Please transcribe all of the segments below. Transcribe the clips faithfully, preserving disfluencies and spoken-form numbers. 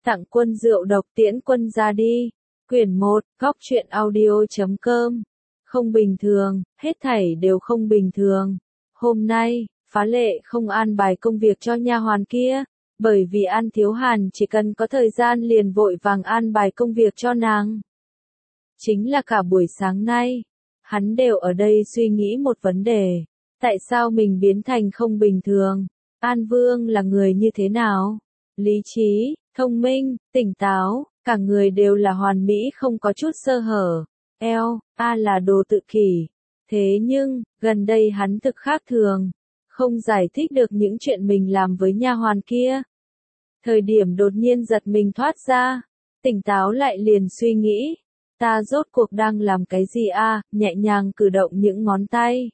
Tặng quân rượu độc tiễn quân ra đi. Quyển một, góc truyện audio.com. Không bình thường, hết thảy đều không bình thường. Hôm nay, Phá Lệ không an bài công việc cho nha hoàn kia, bởi vì An Thiếu Hàn chỉ cần có thời gian liền vội vàng an bài công việc cho nàng. Chính là cả buổi sáng nay, hắn đều ở đây suy nghĩ một vấn đề. Tại sao mình biến thành không bình thường? An Vương là người như thế nào? Lý trí, thông minh, tỉnh táo, cả người đều là hoàn mỹ không có chút sơ hở. Eo, A là đồ tự kỷ. Thế nhưng, gần đây hắn thực khác thường. Không giải thích được những chuyện mình làm với nha hoàn kia. Thời điểm đột nhiên giật mình thoát ra. Tỉnh táo lại liền suy nghĩ. Ta rốt cuộc đang làm cái gì a? Nhẹ nhàng cử động những ngón tay.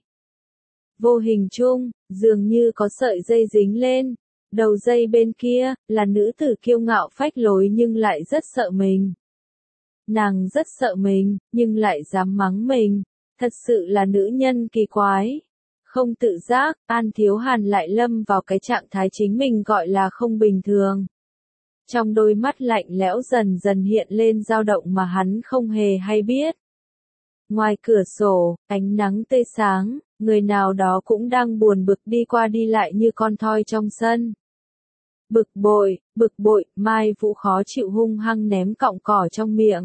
Vô hình chung, dường như có sợi dây dính lên. Đầu dây bên kia, là nữ tử kiêu ngạo phách lối nhưng lại rất sợ mình. Nàng rất sợ mình, nhưng lại dám mắng mình. Thật sự là nữ nhân kỳ quái. Không tự giác, An Thiếu Hàn lại lâm vào cái trạng thái chính mình gọi là không bình thường. Trong đôi mắt lạnh lẽo dần dần hiện lên dao động mà hắn không hề hay biết. Ngoài cửa sổ, ánh nắng tươi sáng, người nào đó cũng đang buồn bực đi qua đi lại như con thoi trong sân. Bực bội, bực bội, Mai Vũ khó chịu hung hăng ném cọng cỏ trong miệng.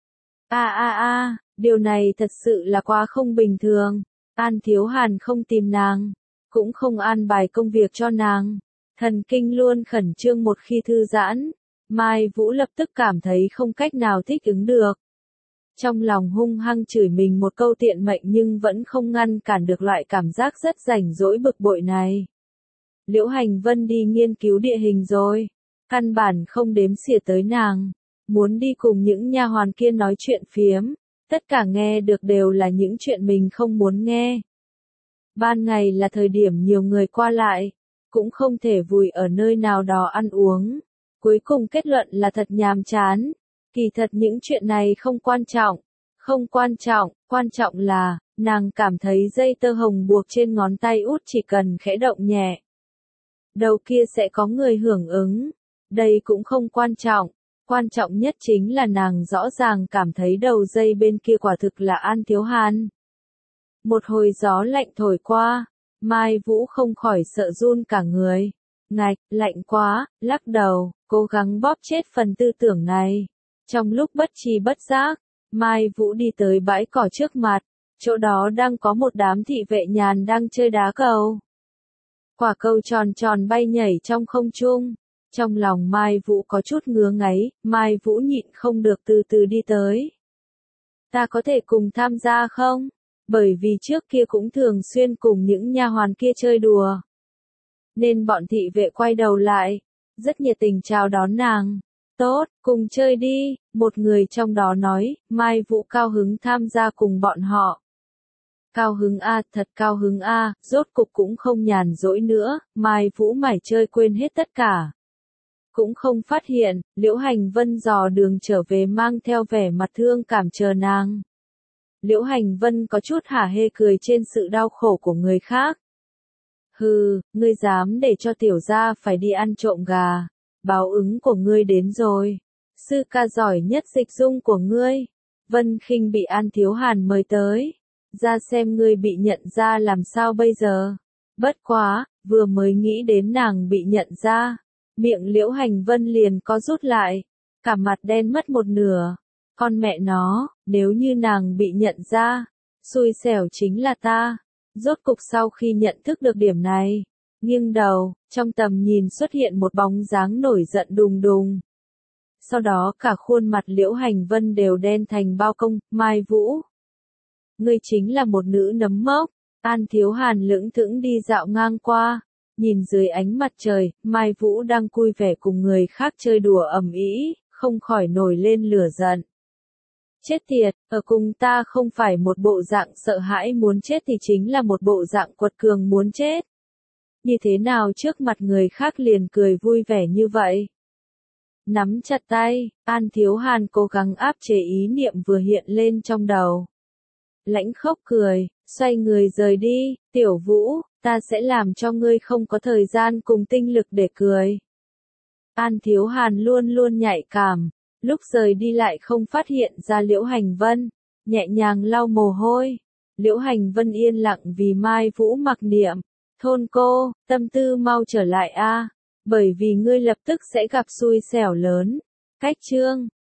A a a, điều này thật sự là quá không bình thường. An Thiếu Hàn không tìm nàng, cũng không an bài công việc cho nàng. Thần kinh luôn khẩn trương một khi thư giãn. Mai Vũ lập tức cảm thấy không cách nào thích ứng được. Trong lòng hung hăng chửi mình một câu tiện mệnh nhưng vẫn không ngăn cản được loại cảm giác rất rảnh rỗi bực bội này. Liễu Hành Vân đi nghiên cứu địa hình rồi. Căn bản không đếm xỉa tới nàng. Muốn đi cùng những nha hoàn kia nói chuyện phiếm. Tất cả nghe được đều là những chuyện mình không muốn nghe. Ban ngày là thời điểm nhiều người qua lại. Cũng không thể vùi ở nơi nào đó ăn uống. Cuối cùng kết luận là thật nhàm chán. Kỳ thật những chuyện này không quan trọng. Không quan trọng, quan trọng là, nàng cảm thấy dây tơ hồng buộc trên ngón tay út chỉ cần khẽ động nhẹ. Đầu kia sẽ có người hưởng ứng. Đây cũng không quan trọng. Quan trọng nhất chính là nàng rõ ràng cảm thấy đầu dây bên kia quả thực là An Thiếu Hàn. Một hồi gió lạnh thổi qua, Mai Vũ không khỏi sợ run cả người. Ngạch, lạnh quá, lắc đầu, cố gắng bóp chết phần tư tưởng này. Trong lúc bất tri bất giác, Mai Vũ đi tới bãi cỏ trước mặt, chỗ đó đang có một đám thị vệ nhàn đang chơi đá cầu. Quả cầu tròn tròn bay nhảy trong không trung. Trong lòng Mai Vũ có chút ngứa ngáy, Mai Vũ nhịn không được từ từ đi tới. Ta có thể cùng tham gia không? Bởi vì trước kia cũng thường xuyên cùng những nha hoàn kia chơi đùa. Nên bọn thị vệ quay đầu lại, rất nhiệt tình chào đón nàng. Tốt, cùng chơi đi, một người trong đó nói, Mai Vũ cao hứng tham gia cùng bọn họ. Cao hứng a, thật cao hứng a, rốt cục cũng không nhàn rỗi nữa, Mai Vũ mải chơi quên hết tất cả. Cũng không phát hiện, Liễu Hành Vân dò đường trở về mang theo vẻ mặt thương cảm chờ nàng. Liễu Hành Vân có chút hả hê cười trên sự đau khổ của người khác. Hừ, ngươi dám để cho tiểu gia phải đi ăn trộm gà. Báo ứng của ngươi đến rồi. Sư ca giỏi nhất dịch dung của ngươi. Vân Khinh bị An Thiếu Hàn mời tới. Ra xem ngươi bị nhận ra làm sao bây giờ. Bất quá, vừa mới nghĩ đến nàng bị nhận ra. Miệng Liễu Hành Vân liền có rút lại. Cả mặt đen mất một nửa. Con mẹ nó, nếu như nàng bị nhận ra. Xui xẻo chính là ta. Rốt cục sau khi nhận thức được điểm này. Nghiêng đầu, trong tầm nhìn xuất hiện một bóng dáng nổi giận đùng đùng. Sau đó cả khuôn mặt Liễu Hành Vân đều đen thành bao công, Mai Vũ. Ngươi chính là một nữ nấm mốc. An Thiếu Hàn lững thững đi dạo ngang qua. Nhìn dưới ánh mặt trời, Mai Vũ đang vui vẻ cùng người khác chơi đùa ầm ĩ, không khỏi nổi lên lửa giận. Chết tiệt, ở cùng ta không phải một bộ dạng sợ hãi muốn chết thì chính là một bộ dạng quật cường muốn chết. Như thế nào trước mặt người khác liền cười vui vẻ như vậy? Nắm chặt tay, An Thiếu Hàn cố gắng áp chế ý niệm vừa hiện lên trong đầu. Lãnh khốc cười, xoay người rời đi, Tiểu Vũ, ta sẽ làm cho ngươi không có thời gian cùng tinh lực để cười. An Thiếu Hàn luôn luôn nhạy cảm, lúc rời đi lại không phát hiện ra Liễu Hành Vân, nhẹ nhàng lau mồ hôi. Liễu Hành Vân yên lặng vì Mai Vũ mặc niệm, thôn cô, tâm tư mau trở lại a, bởi vì ngươi lập tức sẽ gặp xui xẻo lớn. Cách chương